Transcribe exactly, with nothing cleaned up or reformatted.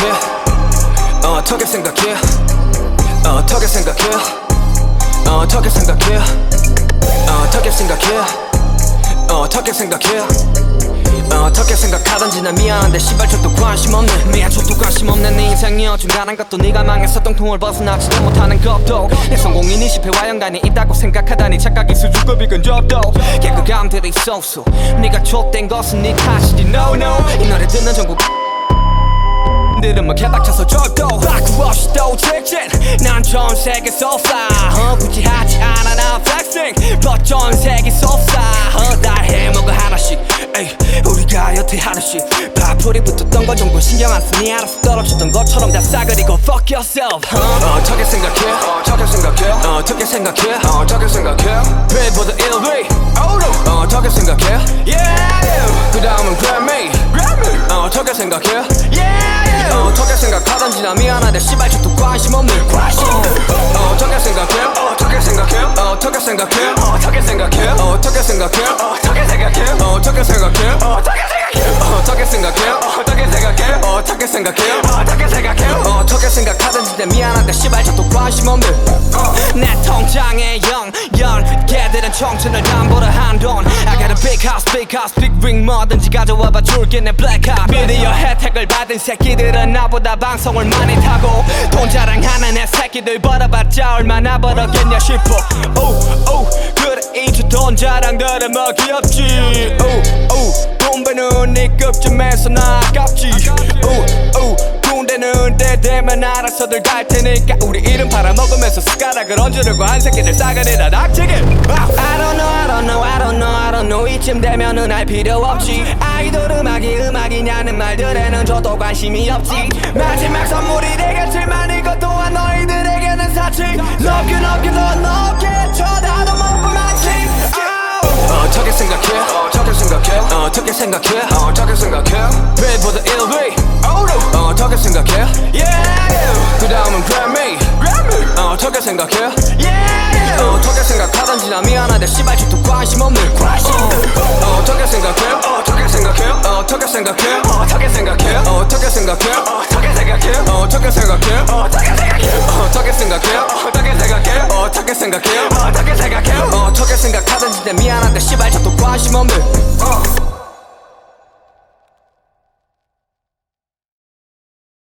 생각해? 어떻게 생각해? 어떻게 생각해? 어떻게 생각해? 어떻게 생각해? 어떻게 생각해? 어떻게 생각하던지 난 미안한데 시발 저도 관심 없네. 미안 저도 관심 없네. 네 인생이 어중간한 것도 네가 망해서 똥통을 벗어나지도 못하는 것도 내 성공인이 실패와 연관이 있다고 생각하다니 착각이 수준급이 근접도 개그감들이 쏘쏘 네가 좆된 것은 네 탓이지 no no. 이 노래 듣는 전국 들으면 개박쳐서 절도 바꾸 없이 또 직진 난 전 세계 쏘싸 어, 굳이 하지 않아 나 flexing but 전 세계 쏘싸 어, 다 해먹어 하나씩 에이, 우리가 여태 하루씩 파풀이 붙었던 건 정도 신경 안 쓰니 알아서 떨어졌던 것처럼 다 싸그리고 fuck yourself 어, 어떻게 생각해? 어떻게 생각해? 어떻게 생각해? 어떻게 생각해? 빌보드 일 위 oh, no. 어떻게 생각해? Yeah 그 다음은 Grammy Grammy 어떻게 생각해? Yeah 어떻게 생각하던지 나 미안한데 씨발 저도 관심 없는 관심 어, 어떻게 생각해? 어떻게 생각해? 어떻게 생각해? 어떻게 생각해? 어떻게 생각해? 어떻게 생각해? 어떻게 생각해? 어떻게 생각해? 어떻게 생각해? 어떻게 생각해? 어떻게 생각해? 어떻게 생각해? 어떻게 생각하던지 나 미안한데 씨발 저도 관심 없는 내 통장에 영연 걔들은 청춘을 담보로 한돈 I got a big house big house big ring 뭐든지 가져와봐 줄게 내 black hat 미디어 혜택을 받은 새끼들은 나보다 방송을 많이 타고 돈 자랑하는 애 새끼들 벌어봤자 얼마나 벌었겠냐 싶어 oh, oh, 그래 이제 돈 자랑들은 뭐 귀엽지 oh, oh, 돈 버는 네 급쯤에서 나 아깝지 oh, oh, 군대는 때 되면 알아서들 갈 테니까 우리 이름 팔아먹으면서 숟가락을 얹으려고 한 새끼들 싸가리다 닥치게 I don't know I don't know I don't know I don't know 이쯤 되면은 알 필요 없지 아이돌 음악이 음악이냐는 말들에는 저도 관심이 없지 마지막 선물이 되겠지만 이것 또한 너희들에게는 사치 Love you love you 넌 너게 쳐다도 못 보만치 어떻게 생각해? 어떻게 생각해? 어떻게 생각해? 어떻게 생각해? 빌보드 일 위 oh, no. 어떻게 생각해? Yeah 그 다음은 Grammy Grammy 어떻게 생각해? Yeah 어떻게 생각하던지 나 미안한데 씨발 저도 관심 없는 관심 어, 어떻게 생각해? 어떻게 생각해? 어떻게 생각해? 어떻게 생각해? 어떻게 생각해? 어떻게 생각해? 어떻게 생각해? 어떻게 생각해? 어떻게 생각해? 어떻게 생각해? 어떻게 생각해? 어떻게 생각해? 어떻게 생각하던지 나 미안한데 씨발 저도 관심 없는 어.